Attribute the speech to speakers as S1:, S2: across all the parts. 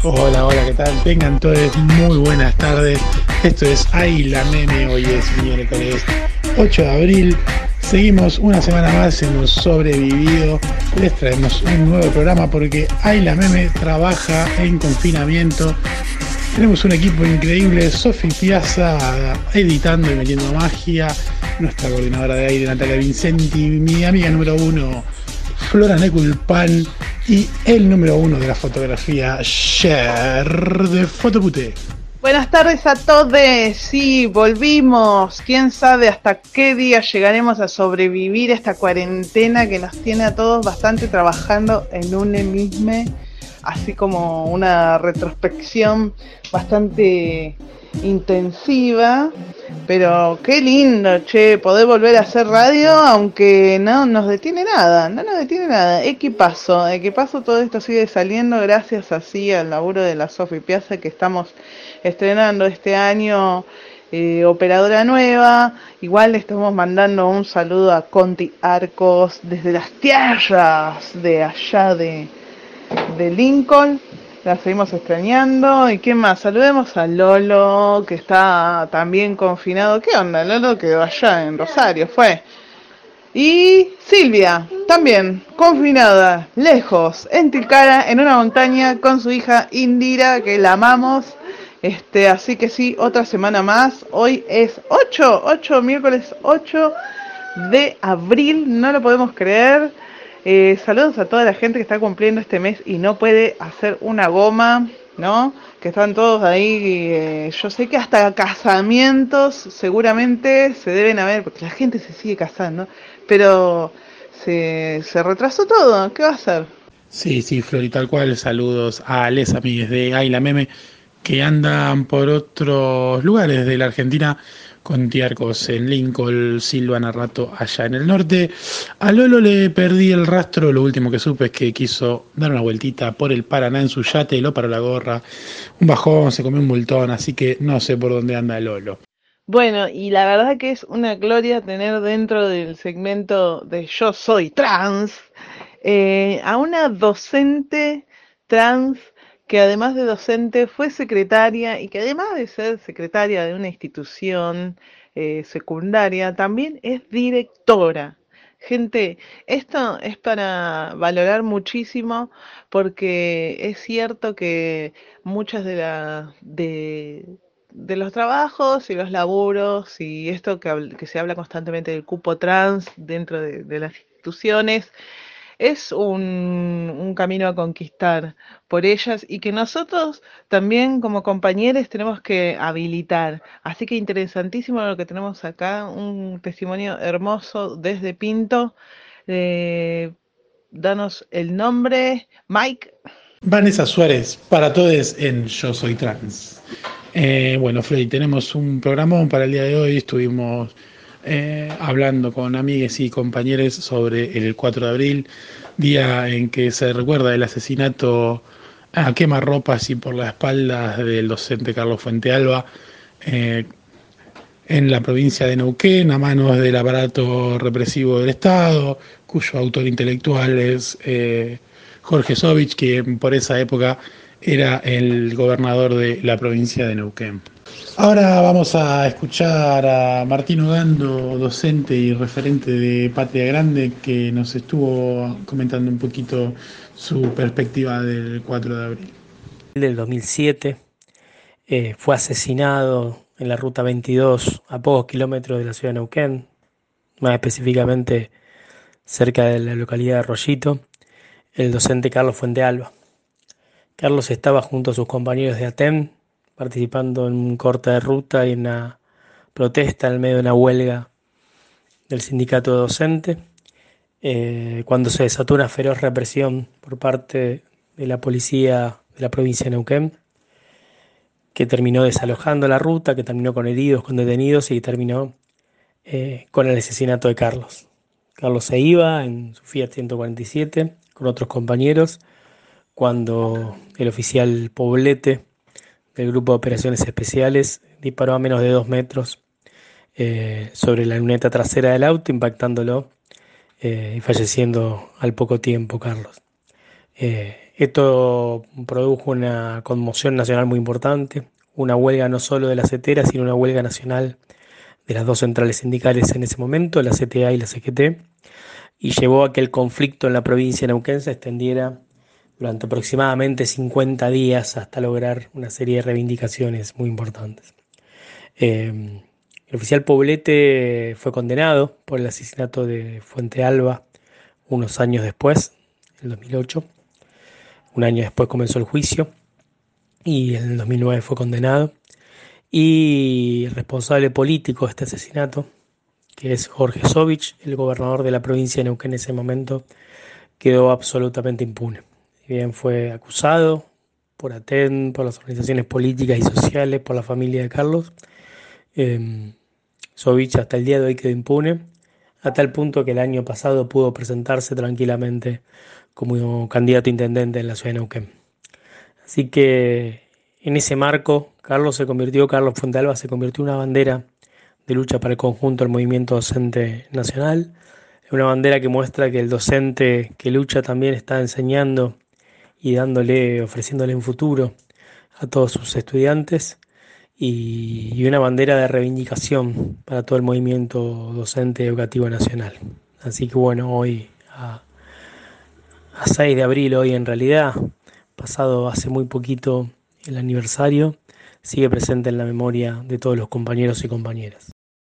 S1: Hola, hola, ¿qué tal? Tengan todos muy buenas tardes. Esto es Ay la Meme, hoy es miércoles 8 de abril. Seguimos una semana más, hemos sobrevivido. Les traemos un nuevo programa porque Ay la Meme trabaja en confinamiento. Tenemos un equipo increíble, Sofi Piazza editando y metiendo magia, nuestra coordinadora de aire Natalia Vincenti, mi amiga número uno Flora Neculpan y el número uno de la fotografía, Cher de Fotopute.
S2: Buenas tardes a todos, sí, volvimos, quién sabe hasta qué día llegaremos a sobrevivir esta cuarentena que nos tiene a todos bastante trabajando en un mismo, así como una retrospección bastante intensiva, pero qué lindo, che, poder volver a hacer radio, aunque no nos detiene nada, no nos detiene nada. Equipazo, todo esto sigue saliendo gracias así al laburo de la Sofi Piazza que estamos estrenando este año, operadora nueva. Igual le estamos mandando un saludo a Conti Arcos desde las tierras de allá de Lincoln. La seguimos extrañando. ¿Y qué más? Saludemos a Lolo, que está también confinado. ¿Qué onda? Lolo quedó allá en Rosario, fue. Y Silvia, también confinada, lejos, en Tilcara, en una montaña, con su hija Indira, que la amamos. Así que sí, otra semana más. Hoy es miércoles 8 de abril, no lo podemos creer. Saludos a toda la gente que está cumpliendo este mes y no puede hacer una goma, ¿no? Que están todos ahí. Yo sé que hasta casamientos seguramente se deben haber, porque la gente se sigue casando, pero se retrasó todo. ¿Qué va a hacer?
S1: Sí, sí, Flor, y tal cual, saludos a les amigues de Ay la Meme que andan por otros lugares de la Argentina con tiarcos en Lincoln, Silvana Rato allá en el norte. A Lolo le perdí el rastro, lo último que supe es que quiso dar una vueltita por el Paraná en su yate, lo paró la gorra, un bajón, se comió un multón, así que no sé por dónde anda Lolo.
S2: Bueno, y la verdad que es una gloria tener dentro del segmento de Yo Soy Trans a una docente trans que además de docente fue secretaria y que además de ser secretaria de una institución secundaria, también es directora. Gente, esto es para valorar muchísimo porque es cierto que muchas de los trabajos y los laburos y esto que se habla constantemente del cupo trans dentro de las instituciones es un camino a conquistar por ellas y que nosotros también como compañeros tenemos que habilitar. Así que interesantísimo lo que tenemos acá, un testimonio hermoso desde Pinto. Eh, Danos el nombre, Mike.
S1: Vanessa Suárez, para todos en Yo Soy Trans. Bueno, Freddy, tenemos un programón para el día de hoy. Estuvimos hablando con amigues y compañeros sobre el 4 de abril, día en que se recuerda el asesinato a quemarropas y por las espaldas del docente Carlos Fuentealba eh, en la provincia de Neuquén, a manos del aparato represivo del Estado, cuyo autor intelectual es Jorge Sovich, que por esa época era el gobernador de la provincia de Neuquén. Ahora vamos a escuchar a Martín Ogando, docente y referente de Patria Grande, que nos estuvo comentando un poquito su perspectiva del 4 de abril.
S3: Del 2007 fue asesinado en la ruta 22 a pocos kilómetros de la ciudad de Neuquén, más específicamente cerca de la localidad de Arroyito, el docente Carlos Fuentealba. Carlos estaba junto a sus compañeros de ATEM participando en un corte de ruta y en una protesta en el medio de una huelga del sindicato de docente, cuando se desató una feroz represión por parte de la policía de la provincia de Neuquén, que terminó desalojando la ruta, que terminó con heridos, con detenidos y terminó con el asesinato de Carlos. Carlos se iba en su Fiat 147 con otros compañeros cuando el oficial Poblete del Grupo de Operaciones Especiales disparó a menos de 2 metros sobre la luneta trasera del auto, impactándolo y falleciendo al poco tiempo Carlos. Esto produjo una conmoción nacional muy importante, una huelga no solo de la CETERA, sino una huelga nacional de las dos centrales sindicales en ese momento, la CTA y la CGT, y llevó a que el conflicto en la provincia de Neuquén se extendiera durante aproximadamente 50 días hasta lograr una serie de reivindicaciones muy importantes. El oficial Poblete fue condenado por el asesinato de Fuente Alba unos años después, en 2008. Un año después comenzó el juicio y en el 2009 fue condenado. Y el responsable político de este asesinato, que es Jorge Sovich, el gobernador de la provincia de Neuquén en ese momento, quedó absolutamente impune. Si bien fue acusado por ATEN, por las organizaciones políticas y sociales, por la familia de Carlos, Sovich hasta el día de hoy quedó impune, a tal punto que el año pasado pudo presentarse tranquilamente como candidato a intendente en la ciudad de Neuquén. Así que en ese marco, Carlos Fuente Alba se convirtió en una bandera de lucha para el conjunto del movimiento docente nacional, una bandera que muestra que el docente que lucha también está enseñando y ofreciéndole un futuro a todos sus estudiantes, y una bandera de reivindicación para todo el movimiento docente educativo nacional. Así que bueno, hoy a 6 de abril, hoy en realidad, pasado hace muy poquito el aniversario, sigue presente en la memoria de todos los compañeros y compañeras.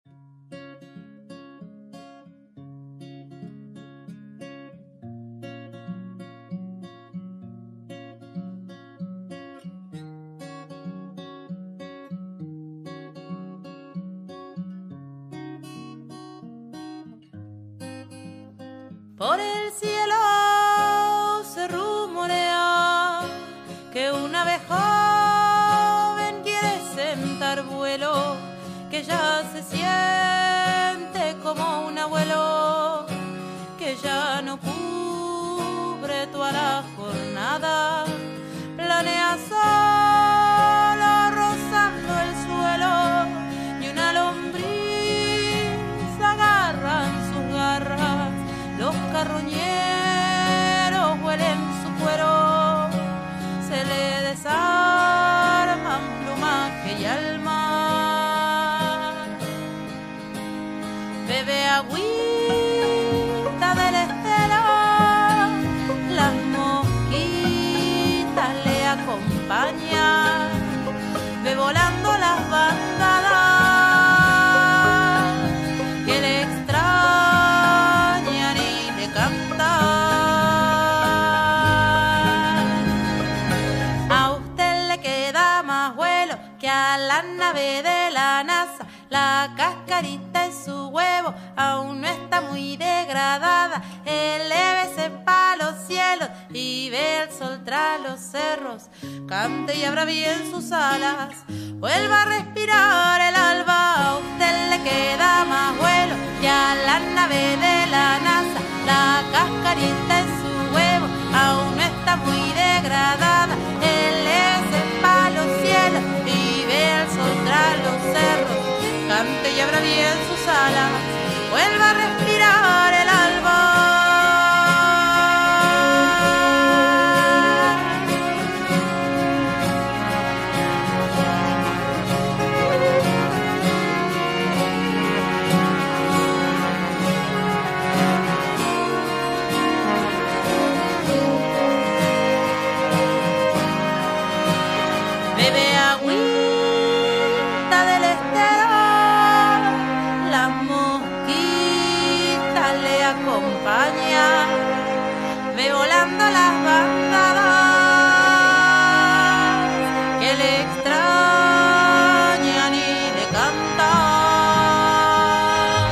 S4: Por el cielo se rumorea que una vez joven quiere sentar vuelo, que ya se siente como un abuelo, que ya no cubre toda la jornada, planea solo rozando el suelo, y una lombriz agarra en sus garras. Los carroñeros huelen su cuero, se le desarman plumaje y alma. Bebe agüita del estero, las mosquitas le acompañan, ve volando las bandadas. De la NASA, la cascarita en su huevo aún no está muy degradada. Elévese pa' los cielos y ve el sol tras los cerros. Cante y abra bien sus alas, vuelva a respirar el alba. A usted le queda más vuelo que a la nave de la NASA. La cascarita en su huevo aún no está muy degradada. Elévese pa' los cielos y ve el sol tras los cerros, cante y abra bien sus alas, vuelva a respirar el alba. Bebe agüita del estero, las mosquitas le acompañan, ve volando las bandadas que le extrañan y le cantan.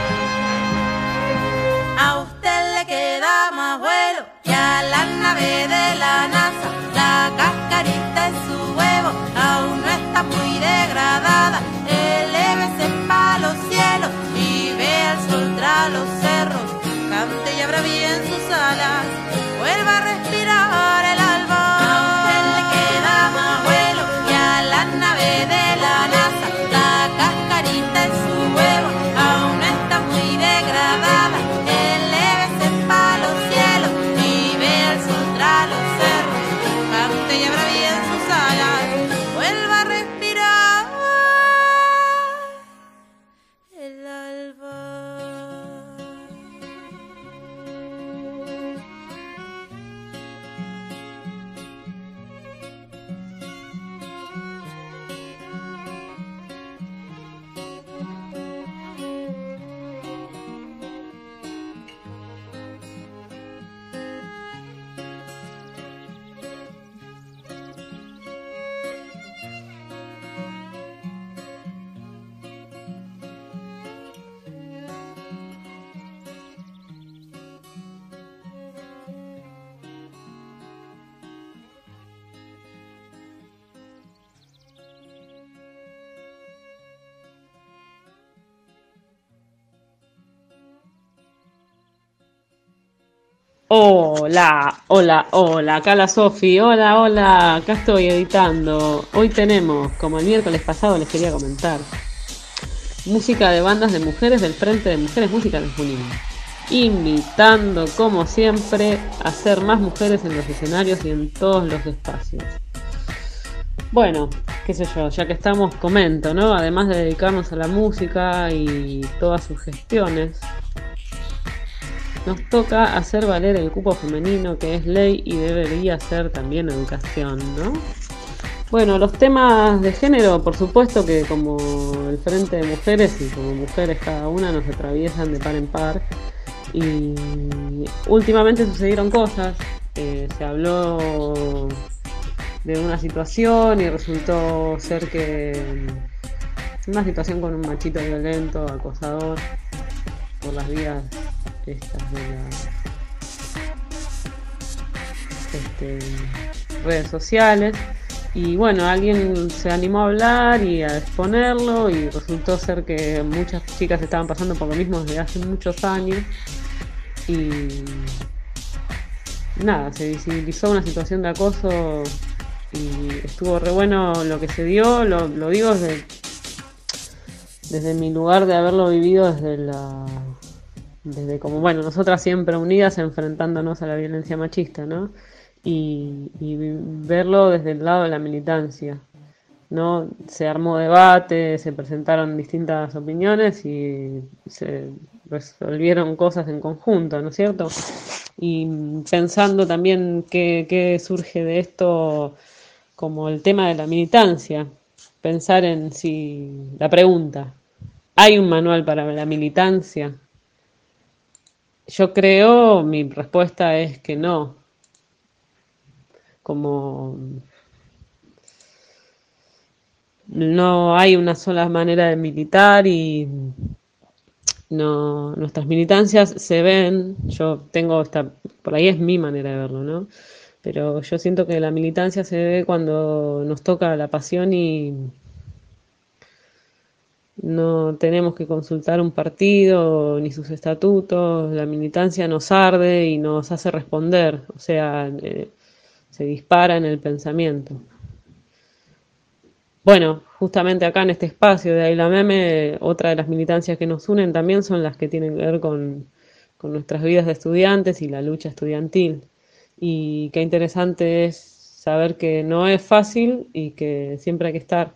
S4: A usted le queda más vuelo que a la nave de la NASA. La cascarita en su huevo aún no está muy degradada. Elévese pa' los cielos y ve el sol tras los cerros. Cante y abra bien sus alas, vuelva a respirar el alba. A usted le queda más vuelo que a la
S5: Hola, hola, hola, acá la Sofi, hola, hola, acá estoy editando. Hoy tenemos, como el miércoles pasado les quería comentar, música de bandas de mujeres del Frente de Mujeres Música de Junín, invitando como siempre a ser más mujeres en los escenarios y en todos los espacios. Bueno, qué sé yo, ya que estamos, comento, ¿no? Además de dedicarnos a la música y todas sus gestiones, nos toca hacer valer el cupo femenino, que es ley y debería ser también educación, ¿no? Bueno, los temas de género, por supuesto que como el Frente de Mujeres y como mujeres cada una nos atraviesan de par en par. Y últimamente sucedieron cosas, se habló de una situación y resultó ser que una situación con un machito violento, acosador, por las vías estas de las redes sociales, y bueno, alguien se animó a hablar y a exponerlo y resultó ser que muchas chicas estaban pasando por lo mismo desde hace muchos años y nada, se visibilizó una situación de acoso y estuvo re bueno lo que se dio. Lo digo desde mi lugar de haberlo vivido desde como, bueno, nosotras siempre unidas enfrentándonos a la violencia machista, ¿no? Y verlo desde el lado de la militancia, ¿no? Se armó debate, se presentaron distintas opiniones y se resolvieron cosas en conjunto, ¿no es cierto? Y pensando también qué surge de esto como el tema de la militancia, pensar en si la pregunta, ¿hay un manual para la militancia? Yo creo, mi respuesta es que no. Como no hay una sola manera de militar y no, nuestras militancias se ven, yo tengo por ahí es mi manera de verlo, ¿no? Pero yo siento que la militancia se ve cuando nos toca la pasión y no tenemos que consultar un partido ni sus estatutos, la militancia nos arde y nos hace responder, o sea, se dispara en el pensamiento. Bueno, justamente acá en este espacio de Ayla Meme, otra de las militancias que nos unen también son las que tienen que ver con nuestras vidas de estudiantes y la lucha estudiantil. Y qué interesante es saber que no es fácil y que siempre hay que estar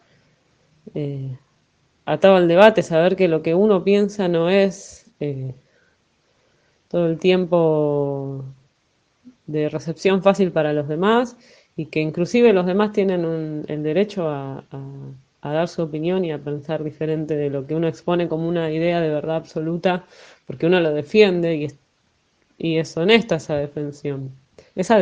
S5: atado al debate, saber que lo que uno piensa no es todo el tiempo de recepción fácil para los demás y que inclusive los demás tienen el derecho a dar su opinión y a pensar diferente de lo que uno expone como una idea de verdad absoluta, porque uno lo defiende y es honesta esa defensión. Esa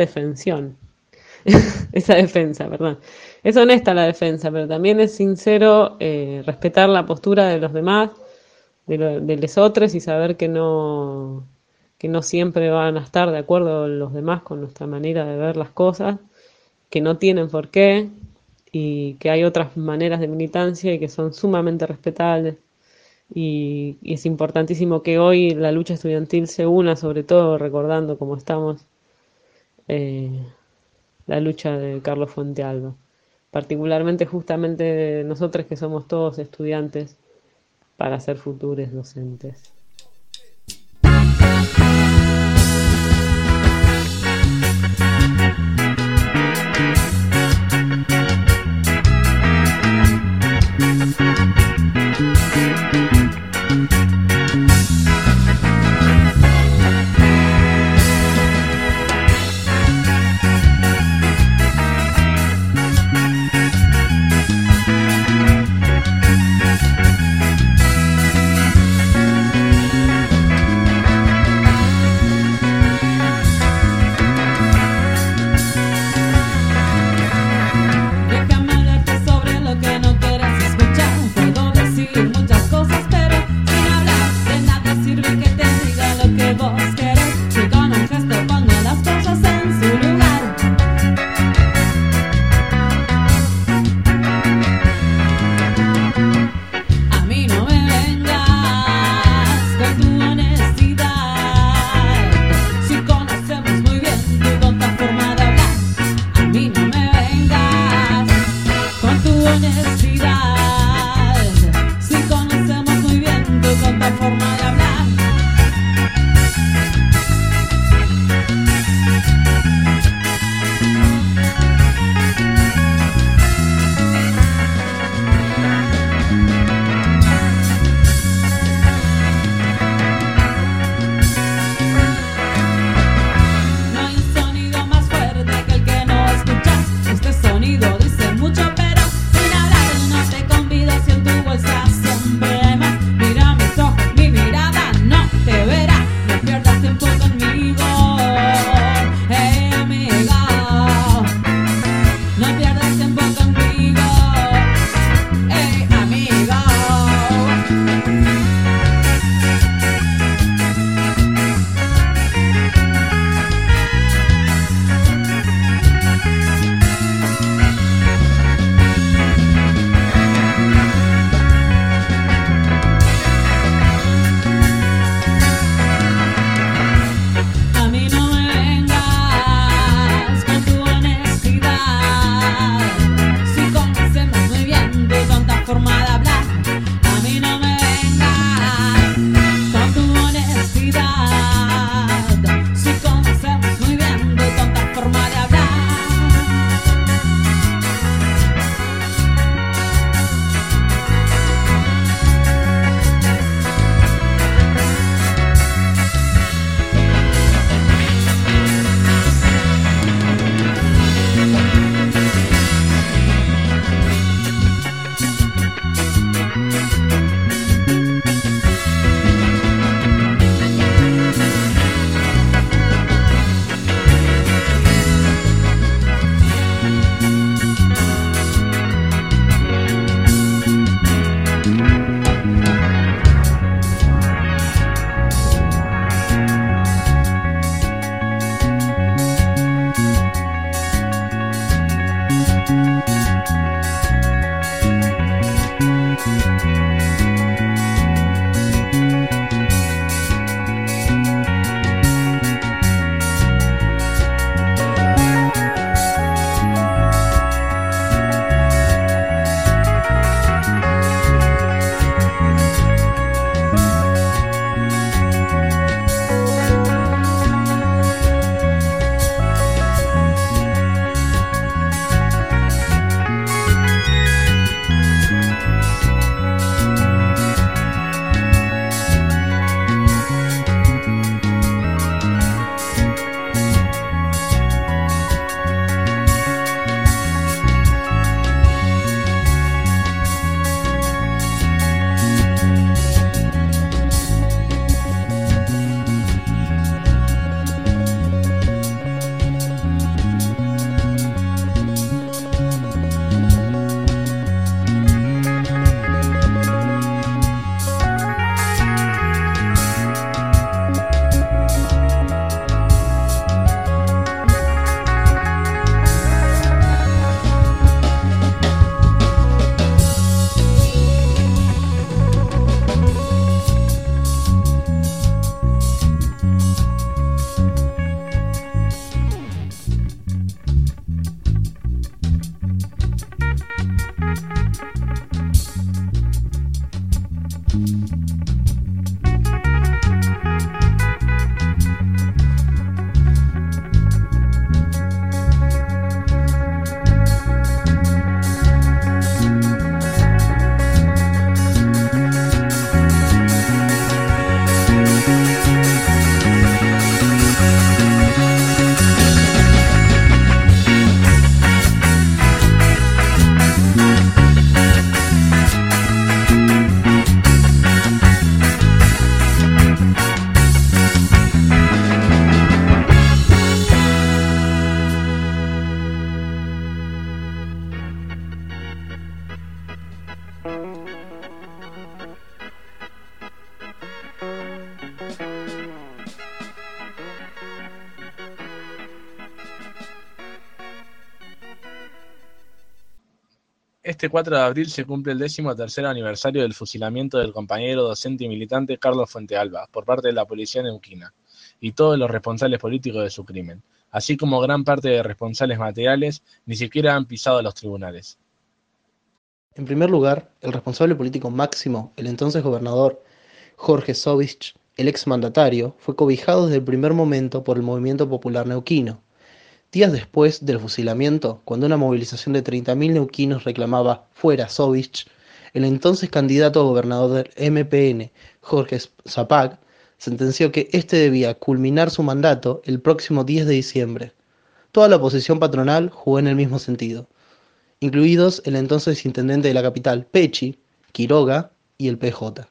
S5: defensa, perdón. Es honesta la defensa, pero también es sincero respetar la postura de los demás, de los otros, y saber que no siempre van a estar de acuerdo los demás con nuestra manera de ver las cosas, que no tienen por qué, y que hay otras maneras de militancia y que son sumamente respetables. Y es importantísimo que hoy la lucha estudiantil se una, sobre todo recordando como estamos la lucha de Carlos Fuentealba, particularmente justamente nosotros que somos todos estudiantes para ser futuros docentes.
S6: Este 4 de abril se cumple el 13º aniversario del fusilamiento del compañero docente y militante Carlos Fuentealba por parte de la policía neuquina y todos los responsables políticos de su crimen, así como gran parte de responsables materiales, ni siquiera han pisado los tribunales.
S7: En primer lugar, el responsable político máximo, el entonces gobernador Jorge Sovich, el exmandatario, fue cobijado desde el primer momento por el movimiento popular neuquino. Días después del fusilamiento, cuando una movilización de 30.000 neuquinos reclamaba «fuera Sovich», el entonces candidato a gobernador del MPN, Jorge Zapag, sentenció que este debía culminar su mandato el próximo 10 de diciembre. Toda la oposición patronal jugó en el mismo sentido, incluidos el entonces intendente de la capital, Pecci, Quiroga y el PJ.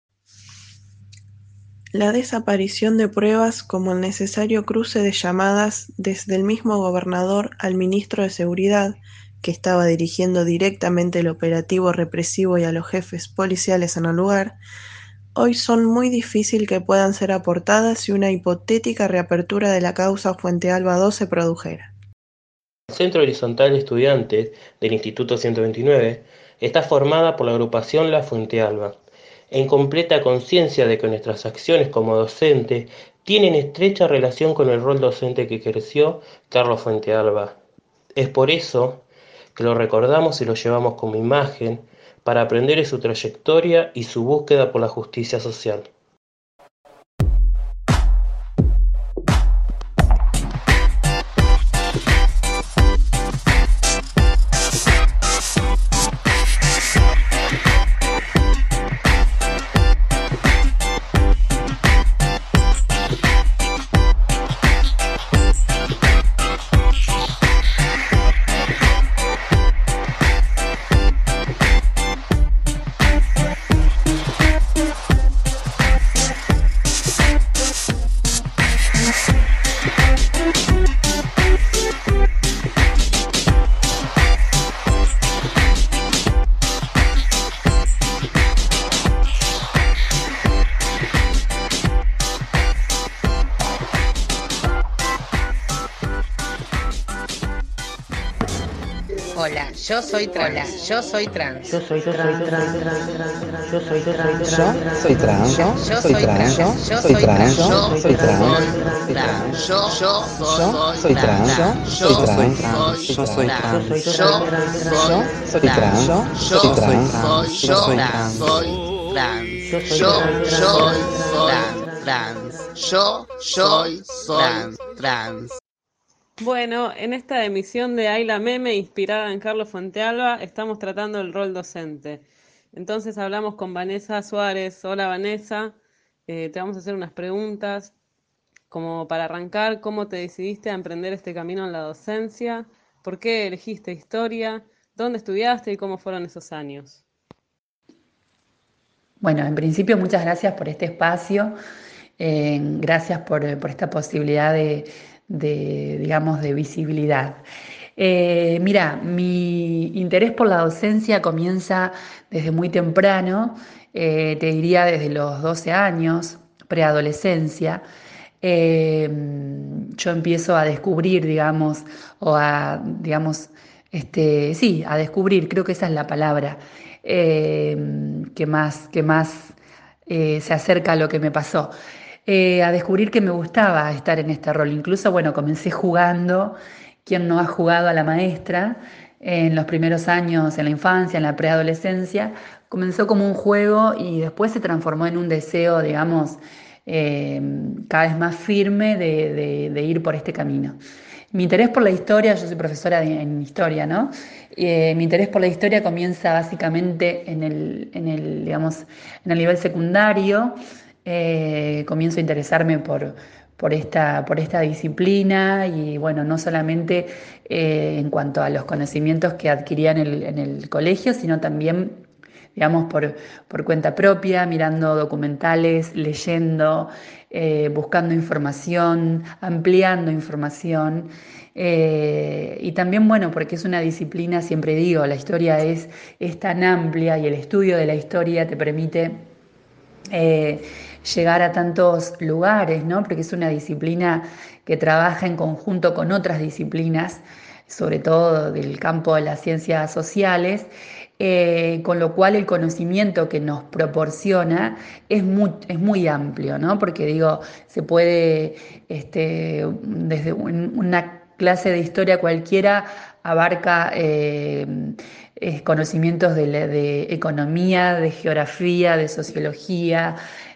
S8: La desaparición de pruebas como el necesario cruce de llamadas desde el mismo gobernador al ministro de Seguridad, que estaba dirigiendo directamente el operativo represivo y a los jefes policiales en el lugar, hoy son muy difícil que puedan ser aportadas si una hipotética reapertura de la causa Fuentealba II se produjera.
S9: El Centro Horizontal de Estudiantes del Instituto 129 está formada por la agrupación La Fuentealba, en completa conciencia de que nuestras acciones como docentes tienen estrecha relación con el rol docente que ejerció Carlos Fuentealba. Es por eso que lo recordamos y lo llevamos como imagen para aprender de su trayectoria y su búsqueda por la justicia social.
S10: Hola, yo soy trans. Yo soy trans.
S11: Yo soy trans. Yo soy trans.
S10: Yo soy trans. Yo soy trans. Yo soy trans. Yo soy trans. Yo soy trans. Yo soy trans. Yo soy trans. Yo soy trans. Yo soy trans. Yo soy trans. Yo soy trans.
S5: Bueno, en esta emisión de Ayla Meme, inspirada en Carlos Fuentealba, estamos tratando el rol docente. Entonces hablamos con Vanessa Suárez. Hola Vanessa, te vamos a hacer unas preguntas. Como para arrancar, ¿cómo te decidiste a emprender este camino en la docencia? ¿Por qué elegiste historia? ¿Dónde estudiaste y cómo fueron esos años?
S12: Bueno, en principio muchas gracias por este espacio. Gracias por esta posibilidad de visibilidad. Mira, mi interés por la docencia comienza desde muy temprano, te diría desde los 12 años, preadolescencia. Yo empiezo a descubrir, a descubrir, creo que esa es la palabra, que más se acerca a lo que me pasó. A descubrir que me gustaba estar en este rol. Incluso, comencé jugando. ¿Quién no ha jugado a la maestra? En los primeros años, en la infancia, en la preadolescencia, comenzó como un juego y después se transformó en un deseo, cada vez más firme de ir por este camino. Mi interés por la historia, yo soy profesora en historia, ¿no? Mi interés por la historia comienza básicamente en el nivel secundario. Comienzo a interesarme por esta disciplina y no solamente en cuanto a los conocimientos que adquiría en el colegio, sino también digamos, por cuenta propia, mirando documentales, leyendo, buscando información, ampliando información. Y también, bueno, porque es una disciplina, siempre digo, la historia es tan amplia y el estudio de la historia te permite llegar a tantos lugares, ¿no? Porque es una disciplina que trabaja en conjunto con otras disciplinas, sobre todo del campo de las ciencias sociales, con lo cual el conocimiento que nos proporciona es muy amplio, ¿no? Porque digo, se puede, desde una clase de historia cualquiera abarca conocimientos de economía, de geografía, de sociología,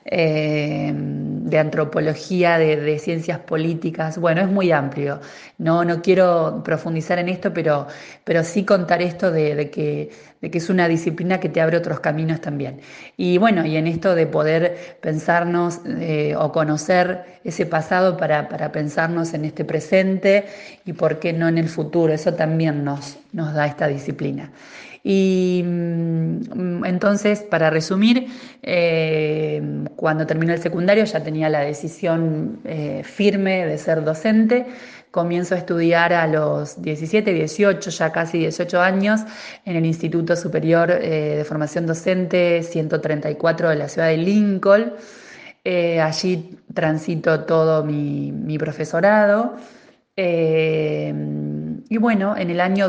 S12: de antropología, de ciencias políticas. Bueno, es muy amplio. No quiero profundizar en esto, pero sí contar esto de que es una disciplina que te abre otros caminos también. Y bueno, y en esto de poder pensarnos o conocer ese pasado para pensarnos en este presente y por qué no en el futuro, eso también nos da esta disciplina. Y entonces, para resumir, cuando terminé el secundario ya tenía la decisión firme de ser docente. Comienzo a estudiar a los 17, 18, ya casi 18 años, en el Instituto Superior de Formación Docente 134 de la ciudad de Lincoln. Allí transito todo mi profesorado. Y bueno, en el año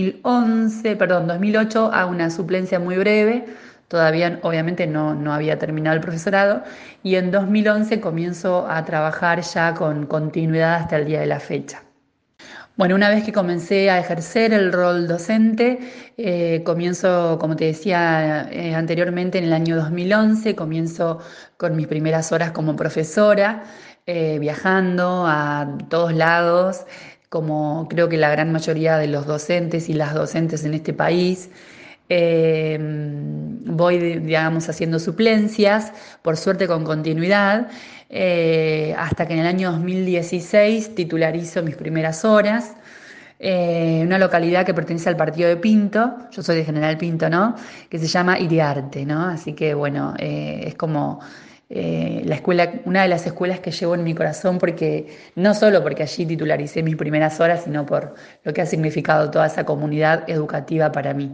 S12: 2008 hago una suplencia muy breve, todavía obviamente no había terminado el profesorado, y en 2011 comienzo a trabajar ya con continuidad hasta el día de la fecha. Bueno, una vez que comencé a ejercer el rol docente, comienzo, como te decía anteriormente, en el año 2011, comienzo con mis primeras horas como profesora, viajando a todos lados, como creo que la gran mayoría de los docentes y las docentes en este país. Voy, digamos, haciendo suplencias, por suerte con continuidad, hasta que en el año 2016 titularizo mis primeras horas, una localidad que pertenece al partido de Pinto, yo soy de General Pinto, ¿no? Que se llama Iriarte, ¿no? Así que bueno, es como la escuela, una de las escuelas que llevo en mi corazón, porque no solo porque allí titularicé mis primeras horas, sino por lo que ha significado toda esa comunidad educativa para mí.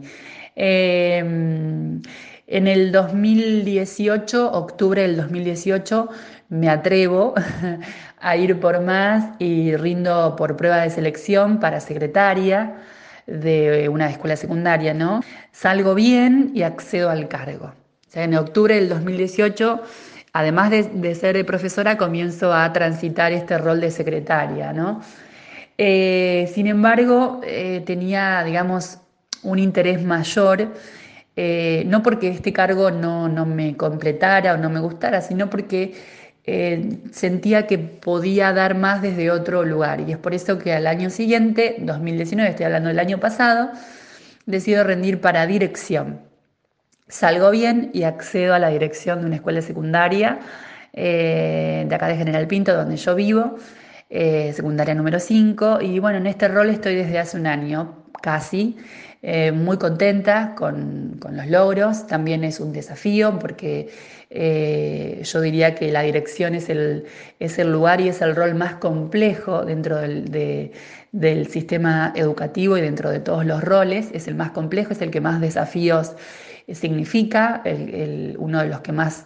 S12: En el 2018, octubre del 2018, me atrevo a ir por más y rindo por prueba de selección para secretaria de una escuela secundaria, ¿no? Salgo bien y accedo al cargo. O sea, en octubre del 2018, además de ser profesora, comienzo a transitar este rol de secretaria, ¿no? Sin embargo, tenía, digamos, un interés mayor, no porque este cargo no me completara o no me gustara, sino porque sentía que podía dar más desde otro lugar. Y es por eso que al año siguiente, 2019, estoy hablando del año pasado, decido rendir para dirección. Salgo bien y accedo a la dirección de una escuela secundaria de acá de General Pinto, donde yo vivo, secundaria número 5. Y bueno, en este rol estoy desde hace un año casi, muy contenta con los logros. También es un desafío porque yo diría que la dirección es el lugar y es el rol más complejo dentro del sistema educativo y dentro de todos los roles. Es el más complejo, es el que más desafíos significa, uno de los que más,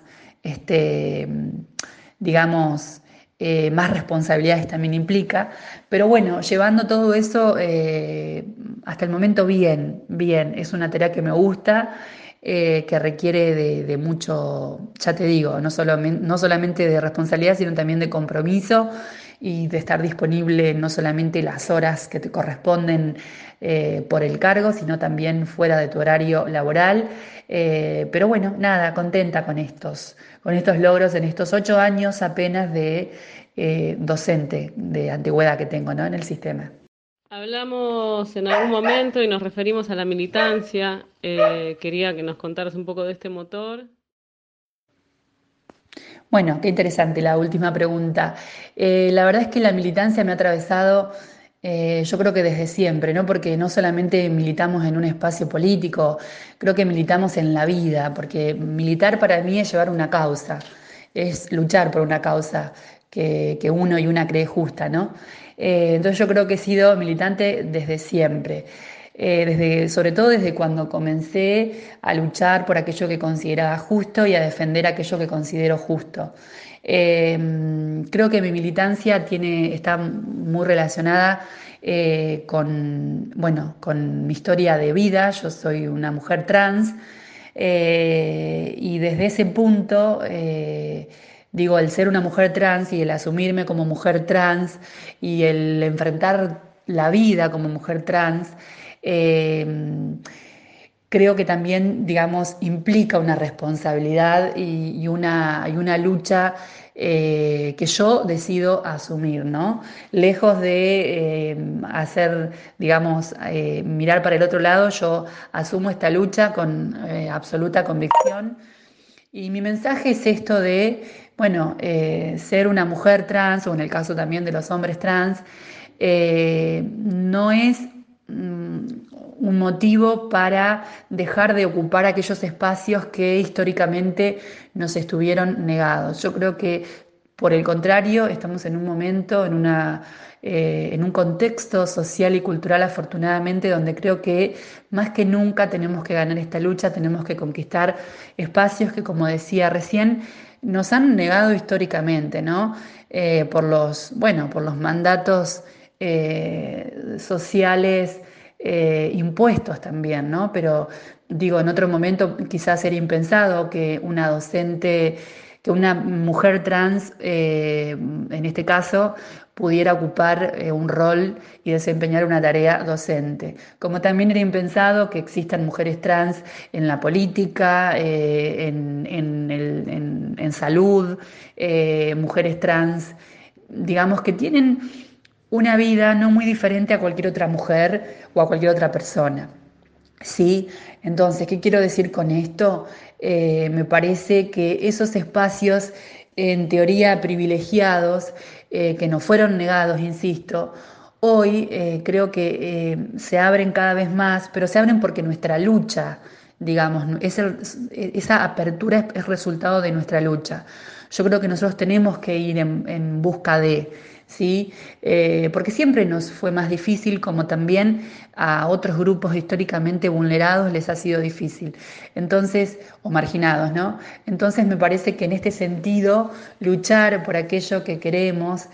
S12: digamos, más responsabilidades también implica. Pero bueno, llevando todo eso hasta el momento bien, es una tarea que me gusta, que requiere de mucho, ya te digo, no solamente de responsabilidad, sino también de compromiso y de estar disponible no solamente las horas que te corresponden por el cargo, sino también fuera de tu horario laboral. Pero bueno, nada, contenta con estos logros en estos 8 años apenas de docente de antigüedad que tengo, ¿no? En el sistema.
S5: Hablamos en algún momento y nos referimos a la militancia. Quería que nos contaras un poco de este motor.
S12: Bueno, qué interesante la última pregunta. La verdad es que la militancia me ha atravesado Yo creo que desde siempre, ¿no? Porque no solamente militamos en un espacio político, creo que militamos en la vida, porque militar para mí es llevar una causa, es luchar por una causa que uno y una cree justa, ¿no? Entonces yo creo que he sido militante desde siempre. Sobre todo desde cuando comencé a luchar por aquello que consideraba justo y a defender aquello que considero justo. Creo que mi militancia está muy relacionada con mi historia de vida. Yo soy una mujer trans y desde ese punto, digo, el ser una mujer trans y el asumirme como mujer trans y el enfrentar la vida como mujer trans, creo que también, digamos, implica una responsabilidad y una lucha que yo decido asumir, ¿no? Lejos de hacer, digamos, mirar para el otro lado, yo asumo esta lucha con absoluta convicción. Y mi mensaje es esto de, bueno, ser una mujer trans, o en el caso también de los hombres trans, no es un motivo para dejar de ocupar aquellos espacios que históricamente nos estuvieron negados. Yo creo que, por el contrario, estamos en un momento, en un contexto social y cultural, afortunadamente, donde creo que más que nunca tenemos que ganar esta lucha, tenemos que conquistar espacios que, como decía recién, nos han negado históricamente, ¿no? Por los mandatos sociales impuestos también, ¿no? Pero digo, en otro momento quizás era impensado que una docente, que una mujer trans, en este caso, pudiera ocupar un rol y desempeñar una tarea docente. Como también era impensado que existan mujeres trans en la política, en salud, mujeres trans, digamos, que tienen una vida no muy diferente a cualquier otra mujer o a cualquier otra persona. ¿Sí? Entonces, ¿qué quiero decir con esto? Me parece que esos espacios, en teoría privilegiados, que nos fueron negados, insisto, hoy creo que se abren cada vez más, pero se abren porque nuestra lucha, digamos, esa apertura es resultado de nuestra lucha. Yo creo que nosotros tenemos que ir en busca de, ¿sí? Porque siempre nos fue más difícil, como también a otros grupos históricamente vulnerados les ha sido difícil. Entonces, o marginados, ¿no? Entonces me parece que en este sentido, luchar por aquello que queremos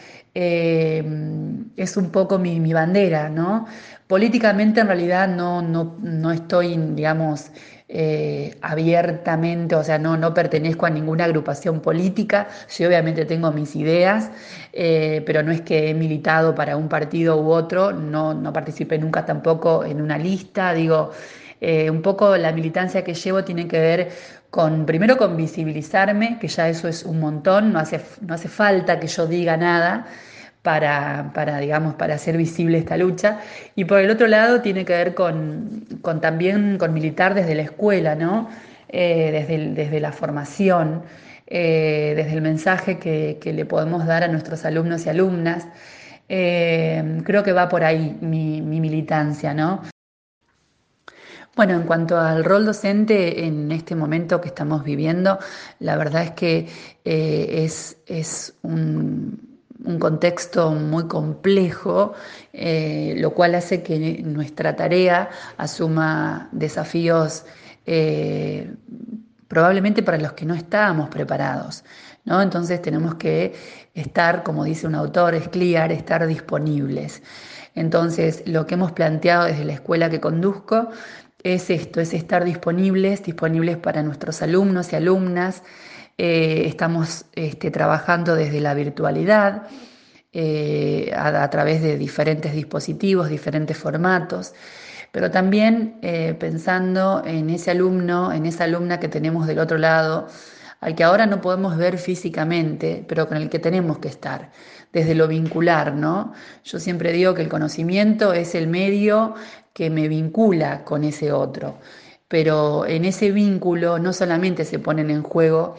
S12: es un poco mi bandera, ¿no? Políticamente en realidad no estoy, digamos, abiertamente, o sea, no pertenezco a ninguna agrupación política. Yo obviamente tengo mis ideas, pero no es que he militado para un partido u otro, no participé nunca tampoco en una lista. Digo, un poco la militancia que llevo tiene que ver primero con visibilizarme, que ya eso es un montón, no hace falta que yo diga nada digamos, para hacer visible esta lucha. Y por el otro lado tiene que ver también con militar desde la escuela, ¿no? Desde la formación, desde el mensaje que le podemos dar a nuestros alumnos y alumnas. Creo que va por ahí mi militancia, ¿no? Bueno, en cuanto al rol docente en este momento que estamos viviendo, la verdad es que es un contexto muy complejo, lo cual hace que nuestra tarea asuma desafíos probablemente para los que no estábamos preparados, ¿no? Entonces tenemos que estar, como dice un autor, Scliar, estar disponibles. Entonces, lo que hemos planteado desde la escuela que conduzco es esto, es estar disponibles para nuestros alumnos y alumnas. Estamos trabajando desde la virtualidad, a través de diferentes dispositivos, diferentes formatos, pero también pensando en ese alumno, en esa alumna que tenemos del otro lado, al que ahora no podemos ver físicamente, pero con el que tenemos que estar, desde lo vincular, ¿no? Yo siempre digo que el conocimiento es el medio que me vincula con ese otro, pero en ese vínculo no solamente se ponen en juego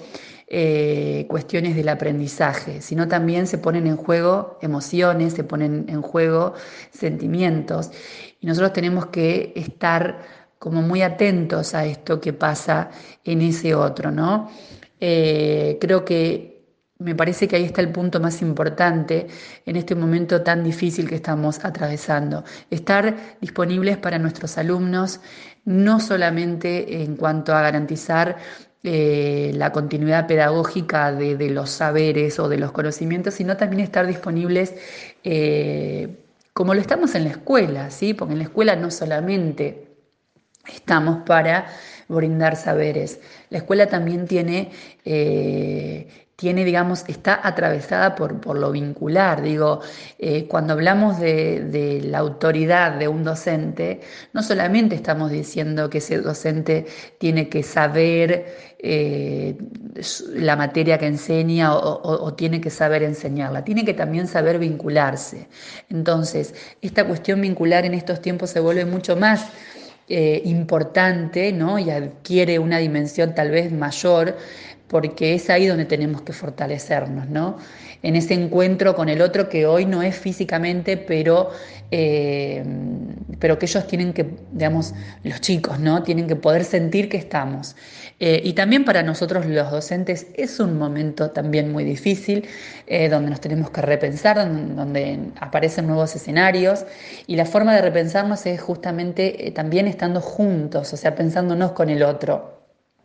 S12: cuestiones del aprendizaje, sino también se ponen en juego emociones, se ponen en juego sentimientos, y nosotros tenemos que estar como muy atentos a esto que pasa en ese otro, ¿no? Creo que me parece que ahí está el punto más importante en este momento tan difícil que estamos atravesando. Estar disponibles para nuestros alumnos, no solamente en cuanto a garantizar la continuidad pedagógica de los saberes o de los conocimientos, sino también estar disponibles como lo estamos en la escuela, ¿sí? Porque en la escuela no solamente estamos para brindar saberes. La escuela también tiene, digamos, está atravesada por lo vincular. Digo, cuando hablamos de la autoridad de un docente, no solamente estamos diciendo que ese docente tiene que saber la materia que enseña o tiene que saber enseñarla, tiene que también saber vincularse. Entonces, esta cuestión vincular en estos tiempos se vuelve mucho más importante, ¿no? Y adquiere una dimensión tal vez mayor, porque es ahí donde tenemos que fortalecernos, ¿no? En ese encuentro con el otro que hoy no es físicamente, pero que ellos tienen que, digamos, los chicos, ¿no? Tienen que poder sentir que estamos. Y también para nosotros los docentes es un momento también muy difícil, donde nos tenemos que repensar, donde aparecen nuevos escenarios, y la forma de repensarnos es justamente también estando juntos, o sea, pensándonos con el otro.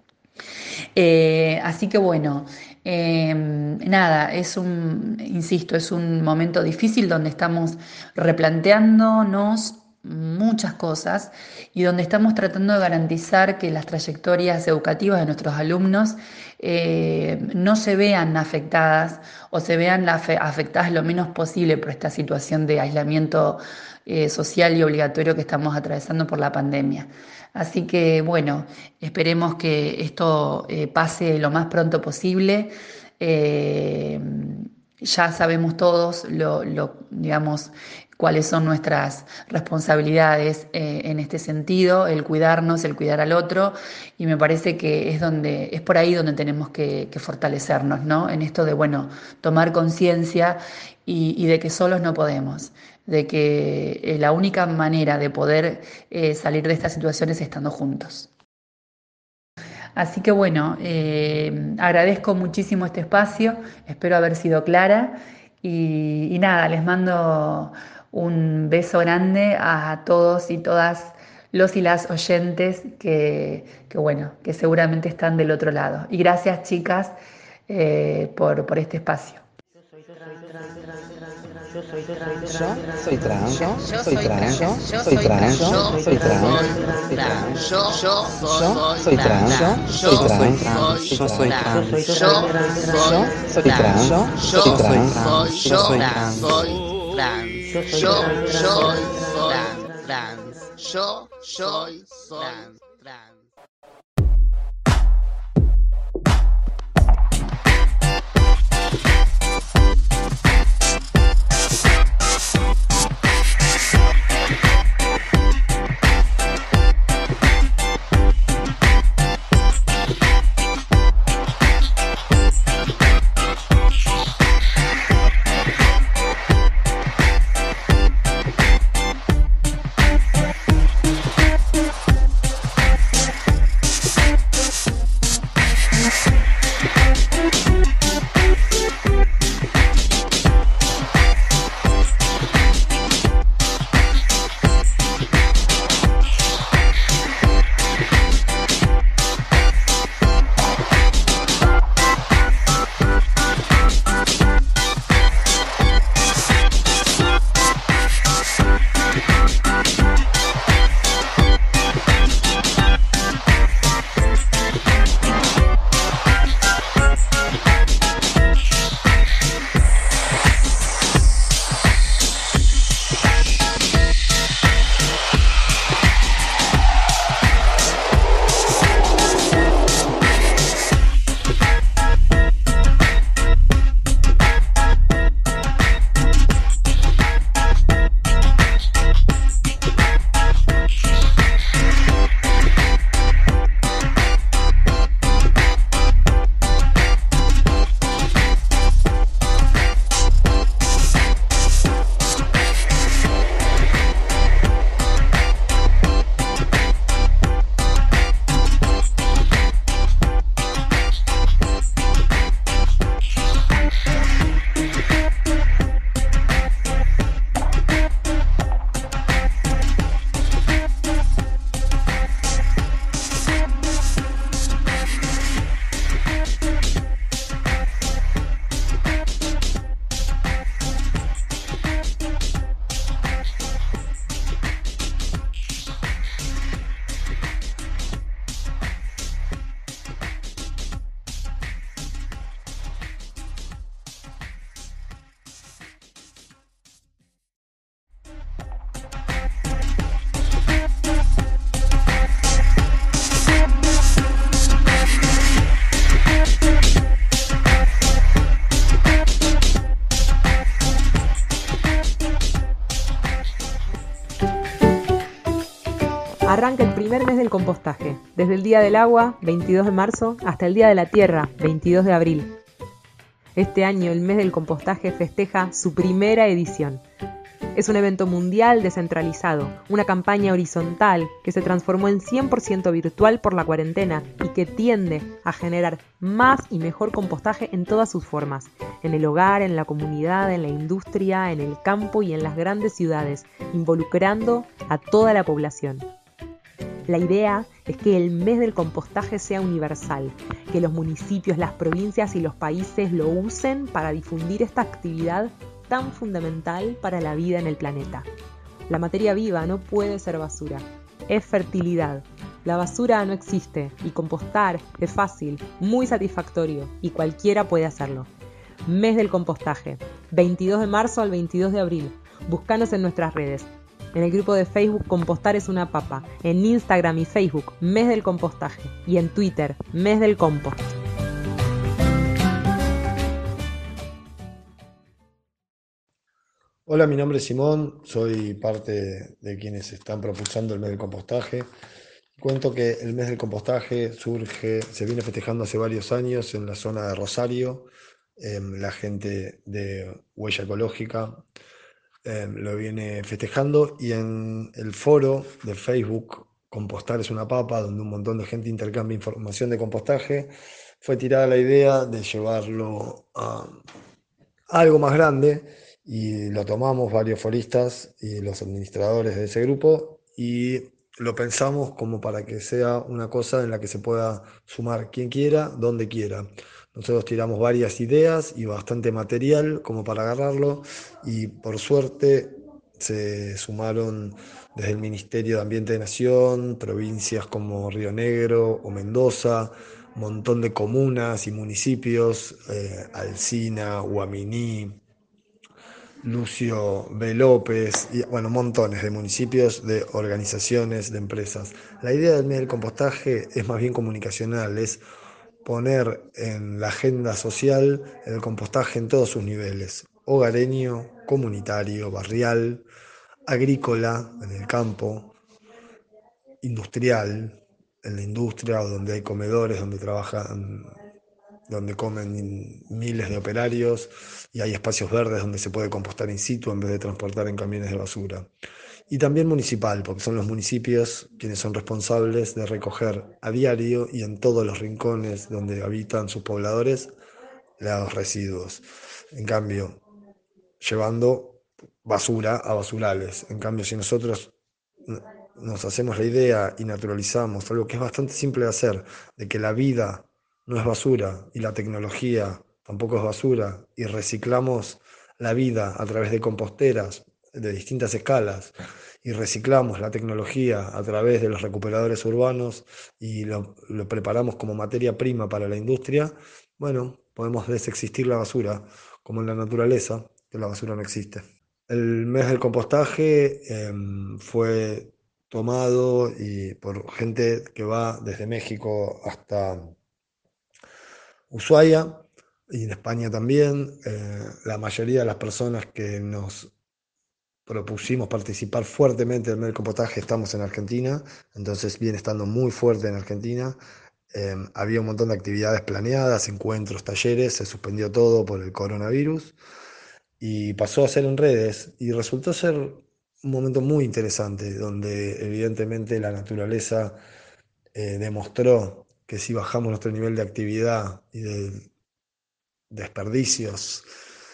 S12: Así que bueno, nada, insisto, es un momento difícil donde estamos replanteándonos muchas cosas y donde estamos tratando de garantizar que las trayectorias educativas de nuestros alumnos no se vean afectadas o se vean afectadas lo menos posible por esta situación de aislamiento social y obligatorio que estamos atravesando por la pandemia. Así que bueno, esperemos que esto pase lo más pronto posible. Ya sabemos todos digamos, cuáles son nuestras responsabilidades en este sentido, el cuidarnos, el cuidar al otro, y me parece que es por ahí donde tenemos que fortalecernos, ¿no? En esto de, bueno, tomar conciencia y de que solos no podemos, de que la única manera de poder salir de esta situación es estando juntos. Así que bueno, agradezco muchísimo este espacio, espero haber sido clara y nada, les mando un beso grande a todos y todas los y las oyentes que seguramente están del otro lado. Y gracias, chicas, por este espacio.
S10: Yo soy trans, yo soy trans, yo soy trans, yo soy trans, yo soy trans, yo soy trans, yo soy trans, yo soy trans, yo soy trans, yo soy trans, yo soy trans.
S13: primer mes del compostaje, desde el Día del Agua, 22 de marzo, hasta el Día de la Tierra, 22 de abril. Este año el mes del compostaje festeja su primera edición. Es un evento mundial descentralizado, una campaña horizontal que se transformó en 100% virtual por la cuarentena y que tiende a generar más y mejor compostaje en todas sus formas, en el hogar, en la comunidad, en la industria, en el campo y en las grandes ciudades, involucrando a toda la población. La idea es que el mes del compostaje sea universal, que los municipios, las provincias y los países lo usen para difundir esta actividad tan fundamental para la vida en el planeta. La materia viva no puede ser basura, es fertilidad. La basura no existe y compostar es fácil, muy satisfactorio y cualquiera puede hacerlo. Mes del compostaje, 22 de marzo al 22 de abril. Búscanos en nuestras redes. En el grupo de Facebook Compostar es una papa, en Instagram y Facebook Mes del Compostaje y en Twitter Mes del Compost.
S14: Hola, mi nombre es Simón, soy parte de quienes están propulsando el mes del compostaje. Cuento que el mes del compostaje se viene festejando hace varios años en la zona de Rosario. La gente de Huella Ecológica lo viene festejando, y en el foro de Facebook Compostar es una papa, donde un montón de gente intercambia información de compostaje, fue tirada la idea de llevarlo a algo más grande, y lo tomamos varios foristas y los administradores de ese grupo y lo pensamos como para que sea una cosa en la que se pueda sumar quien quiera, donde quiera. Nosotros tiramos varias ideas y bastante material como para agarrarlo, y por suerte se sumaron desde el Ministerio de Ambiente de Nación, provincias como Río Negro o Mendoza, un montón de comunas y municipios, Alsina, Huaminí, Lucio B. López, y bueno, montones de municipios, de organizaciones, de empresas. La idea del mes del compostaje es más bien comunicacional, es poner en la agenda social el compostaje en todos sus niveles: hogareño, comunitario, barrial, agrícola, en el campo, industrial, en la industria, o donde hay comedores, donde trabajan, donde comen miles de operarios, y hay espacios verdes donde se puede compostar in situ en vez de transportar en camiones de basura. Y también municipal, porque son los municipios quienes son responsables de recoger a diario y en todos los rincones donde habitan sus pobladores los residuos. En cambio, llevando basura a basurales. En cambio, si nosotros nos hacemos la idea y naturalizamos algo que es bastante simple de hacer, de que la vida no es basura y la tecnología tampoco es basura, y reciclamos la vida a través de composteras de distintas escalas, y reciclamos la tecnología a través de los recuperadores urbanos y lo preparamos como materia prima para la industria, bueno, podemos desexistir la basura, como en la naturaleza, que la basura no existe. El mes del compostaje fue tomado y por gente que va desde México hasta Ushuaia, y en España también. La mayoría de las personas que nos propusimos participar fuertemente del mes del compostaje estamos en Argentina, entonces viene estando muy fuerte en Argentina. Había un montón de actividades planeadas, encuentros, talleres, se suspendió todo por el coronavirus y pasó a ser en redes, y resultó ser un momento muy interesante, donde evidentemente la naturaleza demostró que si bajamos nuestro nivel de actividad y de desperdicios,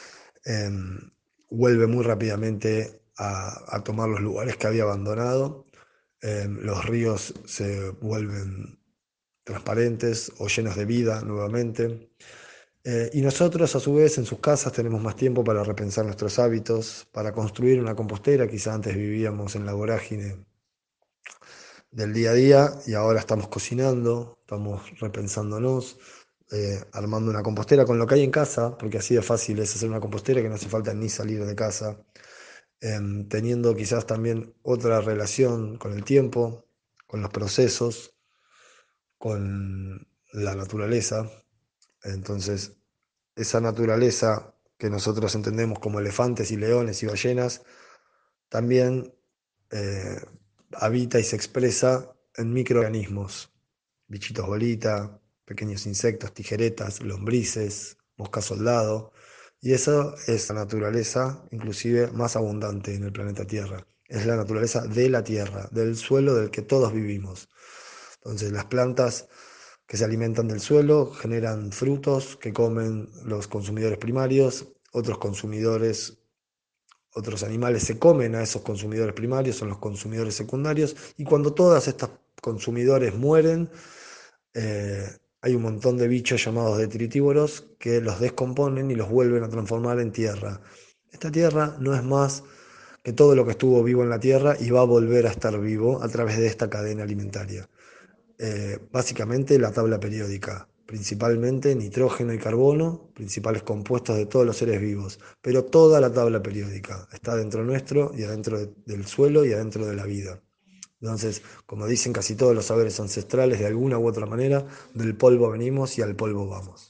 S14: vuelve muy rápidamente a tomar los lugares que había abandonado. Los ríos se vuelven transparentes o llenos de vida nuevamente. Y nosotros, a su vez, en sus casas tenemos más tiempo para repensar nuestros hábitos, para construir una compostera. Quizá antes vivíamos en la vorágine del día a día y ahora estamos cocinando, estamos repensándonos, armando una compostera con lo que hay en casa, porque así de fácil es hacer una compostera, que no hace falta ni salir de casa. Teniendo quizás también otra relación con el tiempo, con los procesos, con la naturaleza. Entonces, esa naturaleza que nosotros entendemos como elefantes y leones y ballenas, también habita y se expresa en microorganismos, bichitos bolita, pequeños insectos, tijeretas, lombrices, mosca soldado, y eso es la naturaleza inclusive más abundante en el planeta Tierra. Es la naturaleza de la Tierra, del suelo del que todos vivimos. Entonces las plantas que se alimentan del suelo generan frutos que comen los consumidores primarios, otros animales se comen a esos consumidores primarios, son los consumidores secundarios, y cuando todos estos consumidores mueren, hay un montón de bichos llamados detritívoros que los descomponen y los vuelven a transformar en tierra. Esta tierra no es más que todo lo que estuvo vivo en la tierra y va a volver a estar vivo a través de esta cadena alimentaria. Básicamente la tabla periódica, principalmente nitrógeno y carbono, principales compuestos de todos los seres vivos, pero toda la tabla periódica está dentro nuestro y adentro del suelo y adentro de la vida. Entonces, como dicen casi todos los saberes ancestrales, de alguna u otra manera, del polvo venimos y al polvo vamos.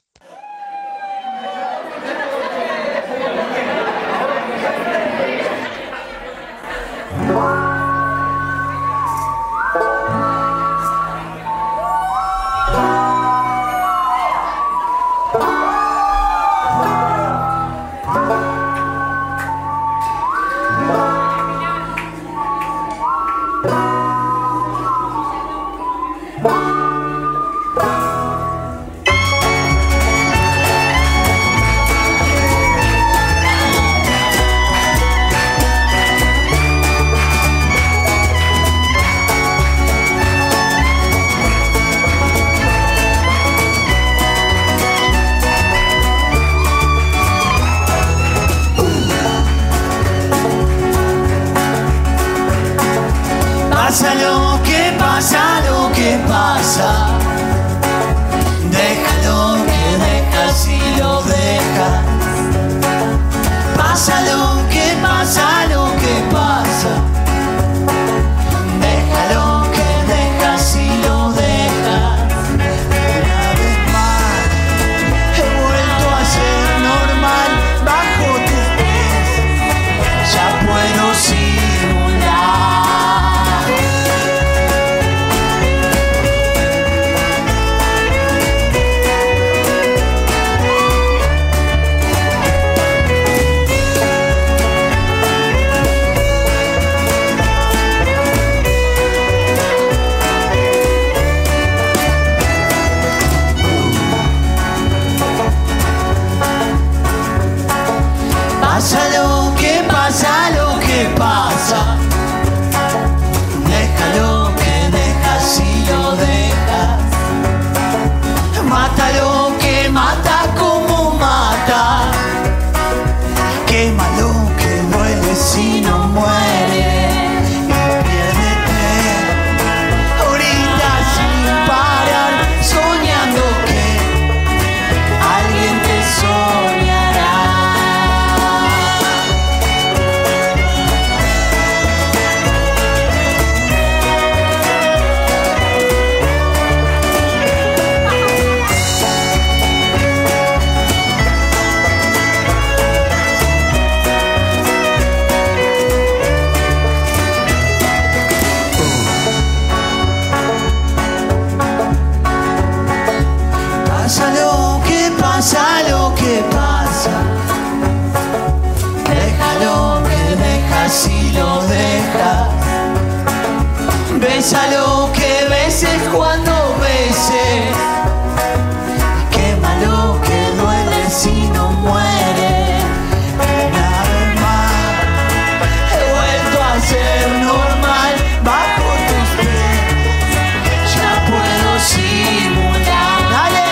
S15: Bésalo que beses cuando beses. Quémalo que duele si no muere. Una vez más he vuelto a ser normal bajo tus pies. Ya puedo simular. ¡Dale!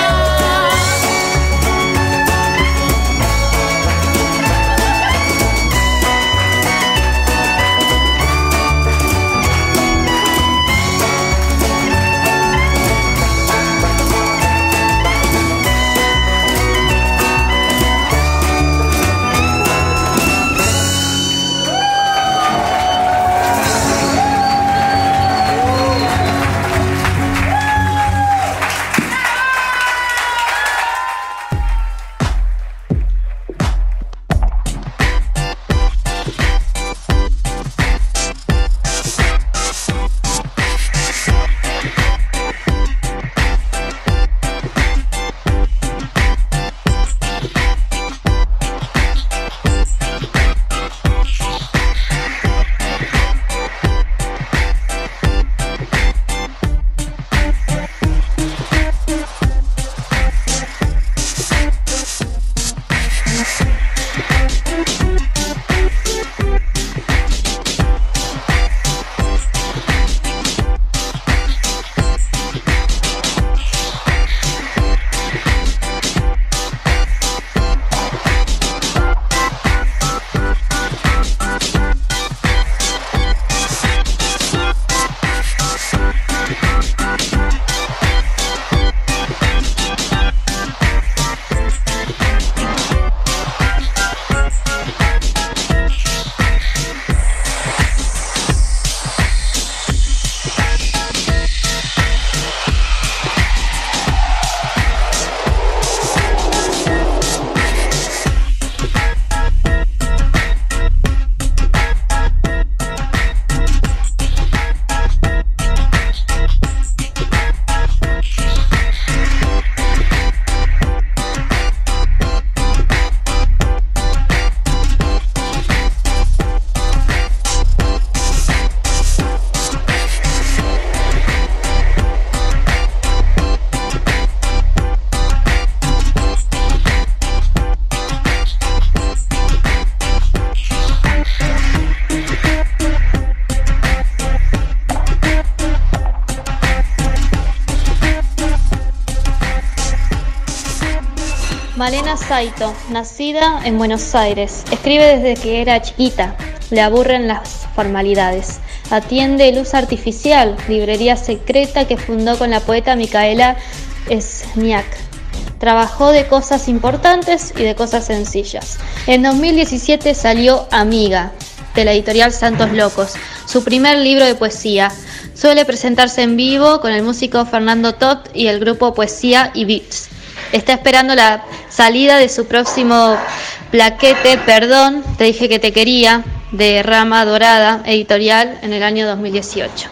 S16: Malena Saito, nacida en Buenos Aires, escribe desde que era chiquita, le aburren las formalidades. Atiende Luz Artificial, librería secreta que fundó con la poeta Micaela Sniak. Trabajó de cosas importantes y de cosas sencillas. En 2017 salió Amiga, de la editorial Santos Locos, su primer libro de poesía. Suele presentarse en vivo con el músico Fernando Tot y el grupo Poesía y Beats. Está esperando la salida de su próximo plaquete, Perdón, te dije que te quería, de Rama Dorada, editorial, en el año 2018.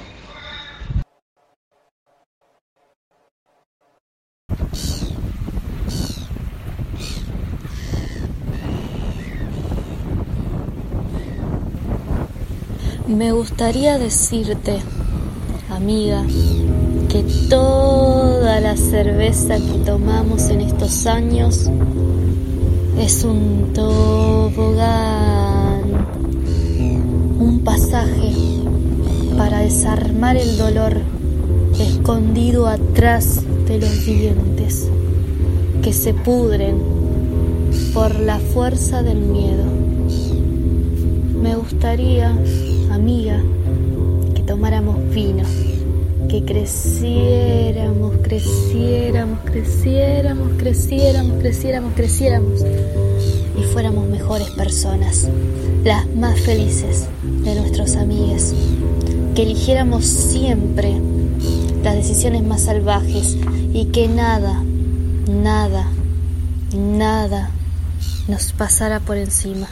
S16: Me gustaría decirte, amiga, que toda la cerveza que tomamos en estos años es un tobogán, un pasaje para desarmar el dolor escondido atrás de los dientes que se pudren por la fuerza del miedo. Me gustaría, amiga, que tomáramos vino, que creciéramos y fuéramos mejores personas, las más felices de nuestros amigues, que eligiéramos siempre las decisiones más salvajes y que nada nos pasara por encima.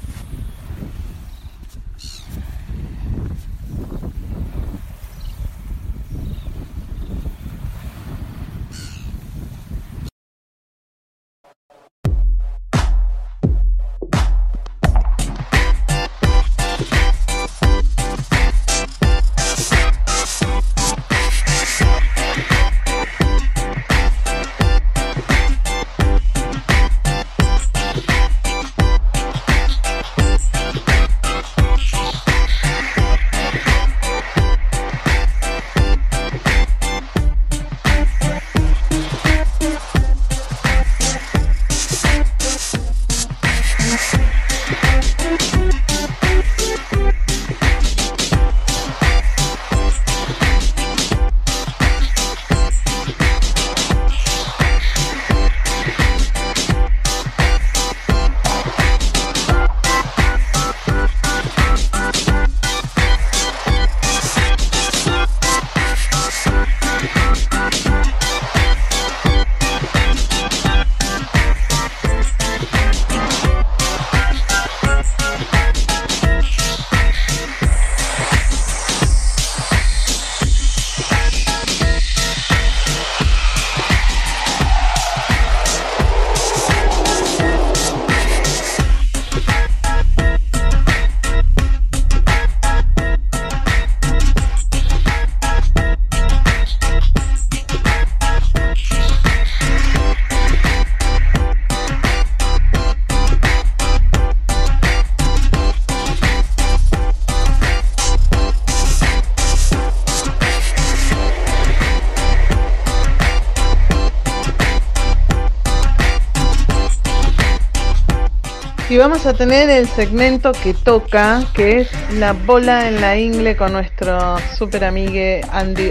S2: Y vamos a tener el segmento que toca, que es la bola en la ingle con nuestro super amigue Andy.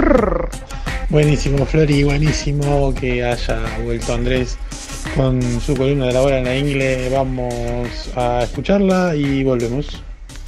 S1: Buenísimo, Flori, buenísimo que haya vuelto Andrés con su columna de la bola en la ingle. Vamos a escucharla y volvemos.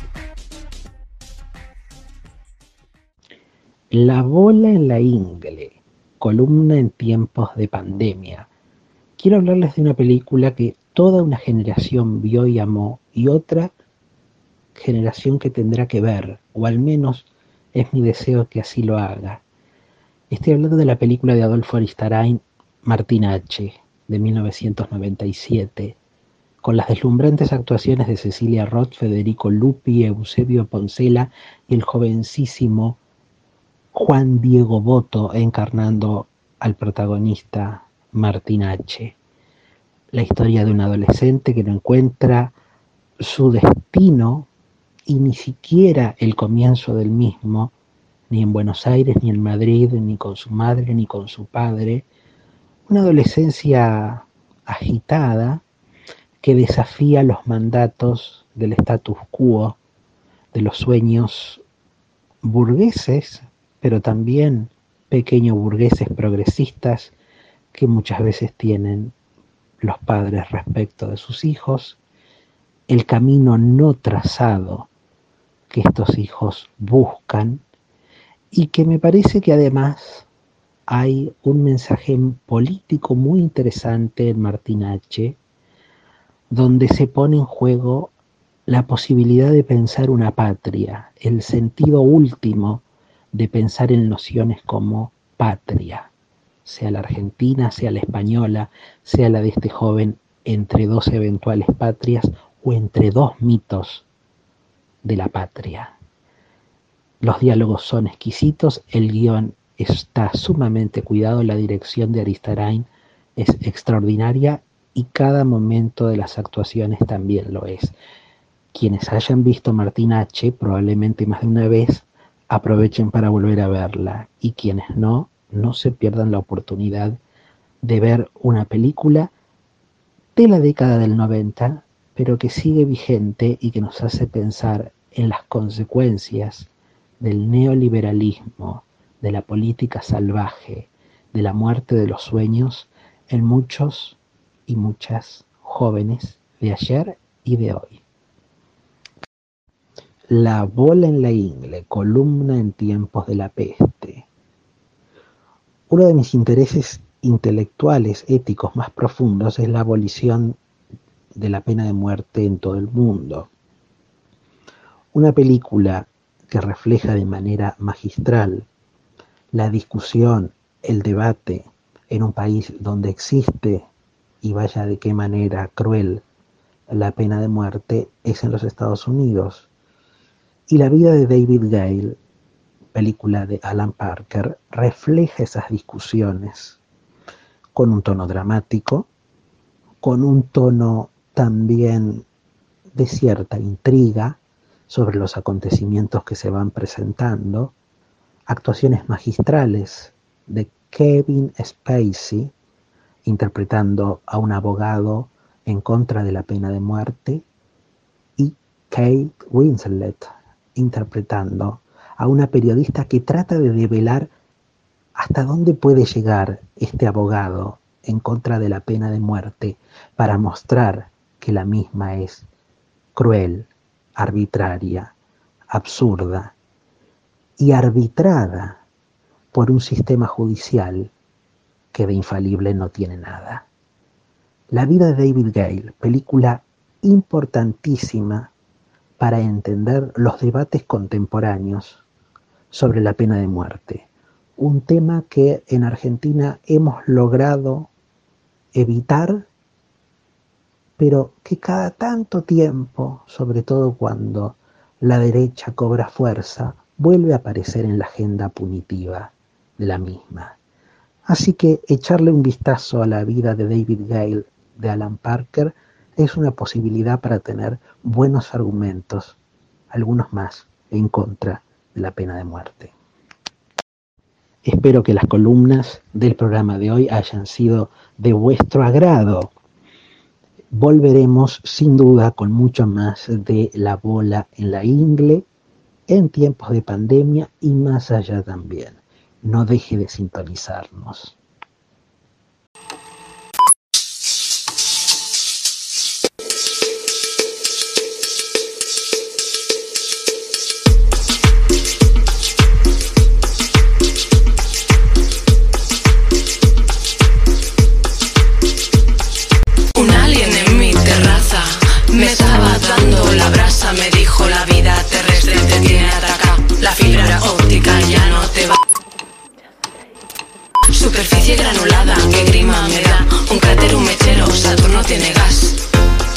S17: La bola en la ingle, columna en tiempos de pandemia. Quiero hablarles de una película que toda una generación vio y amó, y otra generación que tendrá que ver, o al menos es mi deseo que así lo haga. Estoy hablando de la película de Adolfo Aristarain, Martín H., de 1997, con las deslumbrantes actuaciones de Cecilia Roth, Federico Lupi, Eusebio Poncela y el jovencísimo Juan Diego Boto encarnando al protagonista Martín H. La historia de un adolescente que no encuentra su destino y ni siquiera el comienzo del mismo, ni en Buenos Aires, ni en Madrid, ni con su madre, ni con su padre. Una adolescencia agitada que desafía los mandatos del status quo, de los sueños burgueses, pero también pequeños burgueses progresistas que muchas veces tienen los padres respecto de sus hijos, el camino no trazado que estos hijos buscan, y que me parece que además hay un mensaje político muy interesante en Martín H., donde se pone en juego la posibilidad de pensar una patria, el sentido último de pensar en nociones como patria, sea la argentina, sea la española, sea la de este joven, entre dos eventuales patrias o entre dos mitos de la patria. Los diálogos son exquisitos, el guión está sumamente cuidado, la dirección de Aristarain es extraordinaria y cada momento de las actuaciones también lo es. Quienes hayan visto Martín H., probablemente más de una vez, aprovechen para volver a verla, y quienes no se pierdan la oportunidad de ver una película de la década del 90, pero que sigue vigente y que nos hace pensar en las consecuencias del neoliberalismo, de la política salvaje, de la muerte de los sueños en muchos y muchas jóvenes de ayer y de hoy. La bola en la ingle, columna en tiempos de la peste. Uno de mis intereses intelectuales, éticos más profundos es la abolición de la pena de muerte en todo el mundo. Una película que refleja de manera magistral la discusión, el debate en un país donde existe, y vaya de qué manera cruel, la pena de muerte, es en los Estados Unidos. Y La vida de David Gale, película de Alan Parker, refleja esas discusiones con un tono dramático, con un tono también de cierta intriga sobre los acontecimientos que se van presentando, actuaciones magistrales de Kevin Spacey, interpretando a un abogado en contra de la pena de muerte, y Kate Winslet, interpretando a una periodista que trata de develar hasta dónde puede llegar este abogado en contra de la pena de muerte para mostrar que la misma es cruel, arbitraria, absurda y arbitrada por un sistema judicial que de infalible no tiene nada. La vida de David Gale, película importantísima para entender los debates contemporáneos sobre la pena de muerte. Un tema que en Argentina hemos logrado evitar, pero que cada tanto tiempo, sobre todo cuando la derecha cobra fuerza, vuelve a aparecer en la agenda punitiva de la misma. Así que echarle un vistazo a la vida de David Gale de Alan Parker es una posibilidad para tener buenos argumentos, algunos más, en contra de la pena de muerte. Espero que las columnas del programa de hoy hayan sido de vuestro agrado. Volveremos sin duda con mucho más de La bola en la ingle en tiempos de pandemia y más allá también. No deje de sintonizarnos.
S18: Un alien en mi terraza me estaba dando la brasa, me dijo la vida terrestre te tiene atacado, la fibra óptica ya no te va. Superficie granulada, que grima me da, un cráter, un mechero, Saturno tiene gas.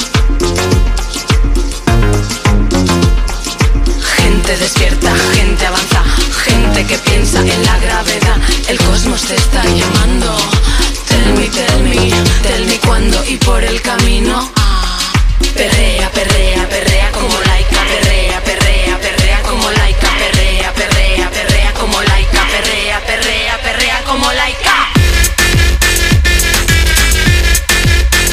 S18: Gente despierta, gente avanza, gente que piensa en la gravedad, el cosmos te está llamando. Tell me, tell me, tell me cuándo y por el camino. Perrea, perrea, perrea como laica, perrea, perrea, perrea como laica, perrea, perrea, perrea como laica, perrea, perrea, perrea como laica.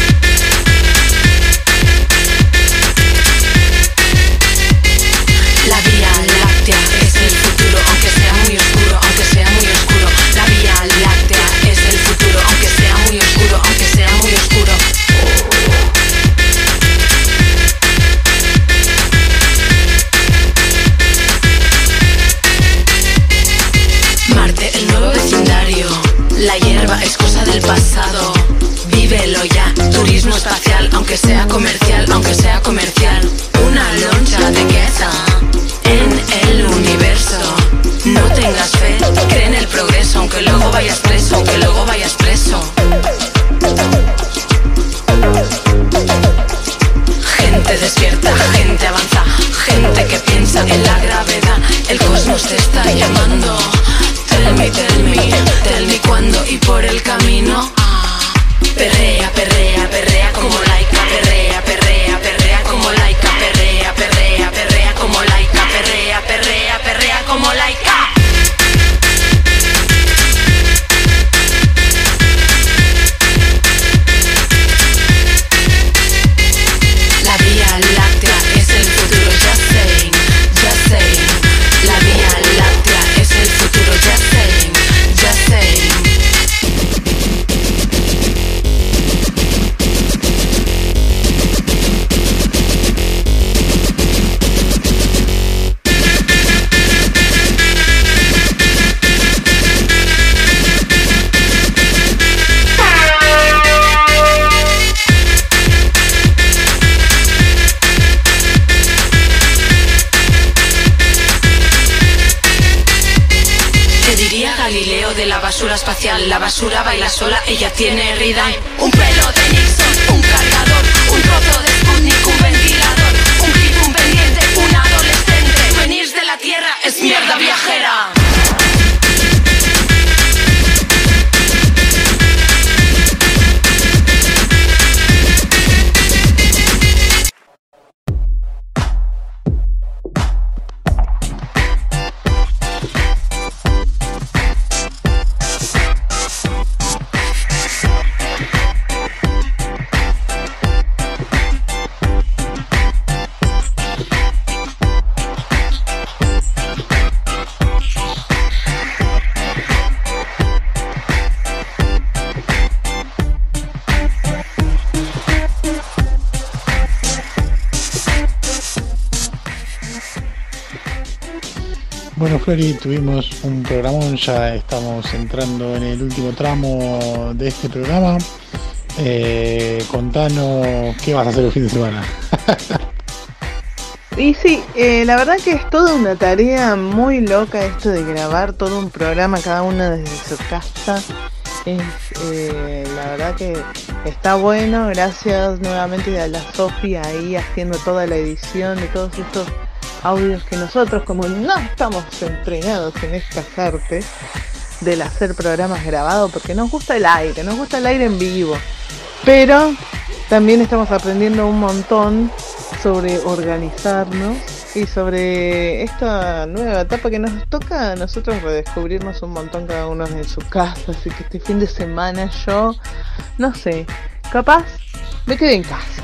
S18: La hierba es cosa del pasado. Vívelo ya, turismo espacial, aunque sea comercial, aunque sea comercial. Una loncha de queso en el universo. No tengas fe, cree en el progreso, aunque luego vayas preso, aunque luego vayas preso. Gente despierta, gente avanza, gente que piensa en la gravedad. El cosmos te está llamando. Tell me cuándo y por el camino. Perrea, perrea, perrea como laica. Perrea, perrea, perrea como laica. Perrea, perrea, perrea como laica. Perrea, perrea, perrea como laica. La Vía Láctea es el futuro, just saying, just saying. La Vía Láctea es el futuro, just saying, just saying. Galileo de la basura espacial, la basura baila sola, ella tiene rhythm. Un pelo de Nixon, un cargador, un trozo de Sputnik, un ventilador, un clip, un pendiente, un adolescente. Venir de la Tierra es mierda viajera.
S1: Bueno, Flori, tuvimos un programón, ya estamos entrando en el último tramo de este programa. Contanos qué vas a hacer el fin de semana.
S2: Y sí, la verdad que es toda una tarea muy loca esto de grabar todo un programa, cada una desde su casa. La verdad que está bueno, gracias nuevamente a la Sofi ahí haciendo toda la edición de todos estos audios que nosotros, como no estamos entrenados en estas artes del hacer programas grabados, porque nos gusta el aire en vivo, pero también estamos aprendiendo un montón sobre organizarnos y sobre esta nueva etapa que nos toca a nosotros redescubrirnos un montón cada uno en su casa. Así que este fin de semana yo, no sé, capaz me quedé en casa.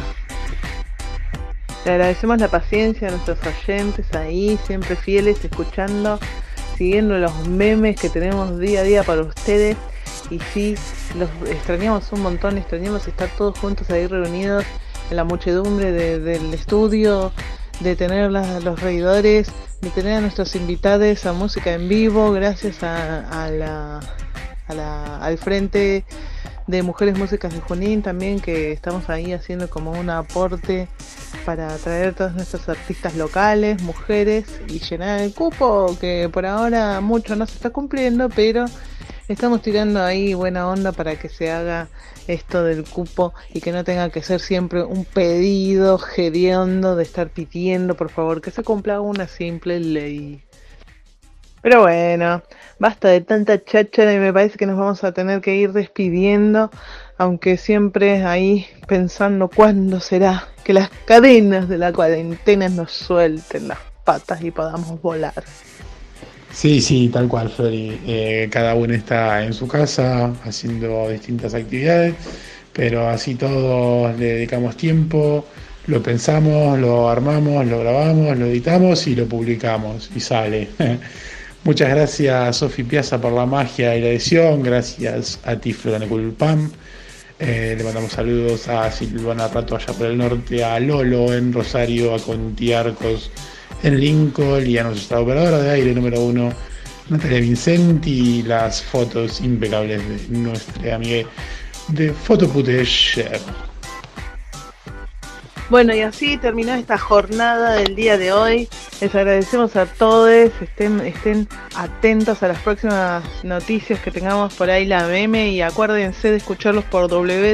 S2: Le agradecemos la paciencia a nuestros oyentes ahí, siempre fieles, escuchando, siguiendo los memes que tenemos día a día para ustedes. Y sí, los extrañamos un montón, extrañamos estar todos juntos ahí reunidos en la muchedumbre del estudio, de tener los reidores, de tener a nuestros invitados a música en vivo, gracias al Frente de Mujeres Músicas de Junín también, que estamos ahí haciendo como un aporte para traer todos nuestros artistas locales, mujeres, y llenar el cupo, que por ahora mucho no se está cumpliendo, pero estamos tirando ahí buena onda para que se haga esto del cupo y que no tenga que ser siempre un pedido hediondo de estar pidiendo, por favor, que se cumpla una simple ley. Pero bueno, basta de tanta cháchara y me parece que nos vamos a tener que ir despidiendo, aunque siempre ahí pensando cuándo será que las cadenas de la cuarentena nos suelten las patas y podamos volar.
S1: Sí, tal cual, Flori. Cada uno está en su casa haciendo distintas actividades, pero así todos le dedicamos tiempo, lo pensamos, lo armamos, lo grabamos, lo editamos y lo publicamos y sale. Muchas gracias, Sofi Piazza, por la magia y la edición. Gracias a ti, Florana Culpam. Le mandamos saludos a Silvana Rato allá por el norte, a Lolo en Rosario, a Conti Arcos en Lincoln y a nuestra operadora de aire número 1, Natalia Vincent y las fotos impecables de nuestra amiga de Photoputecher.
S2: Bueno, y así terminó esta jornada del día de hoy. Les agradecemos a todos, estén atentos a las próximas noticias que tengamos por ahí la meme, y acuérdense de escucharlos por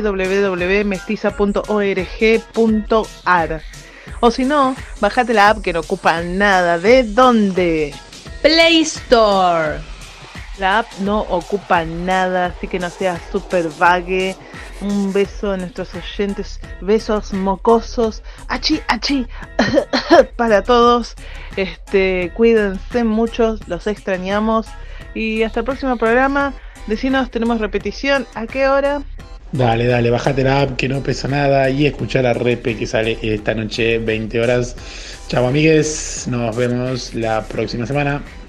S2: www.mestiza.org.ar. O si no, bájate la app que no ocupa nada. ¿De dónde?
S19: Play Store.
S2: La app no ocupa nada, así que no seas super vague. Un beso a nuestros oyentes, besos mocosos, achi, achi, para todos. Cuídense mucho, los extrañamos. Y hasta el próximo programa. Decinos, tenemos repetición. ¿A qué hora?
S1: Dale, bájate la app que no pesa nada y escuchá la repe que sale esta noche, 20 horas. Chao amigues, nos vemos la próxima semana.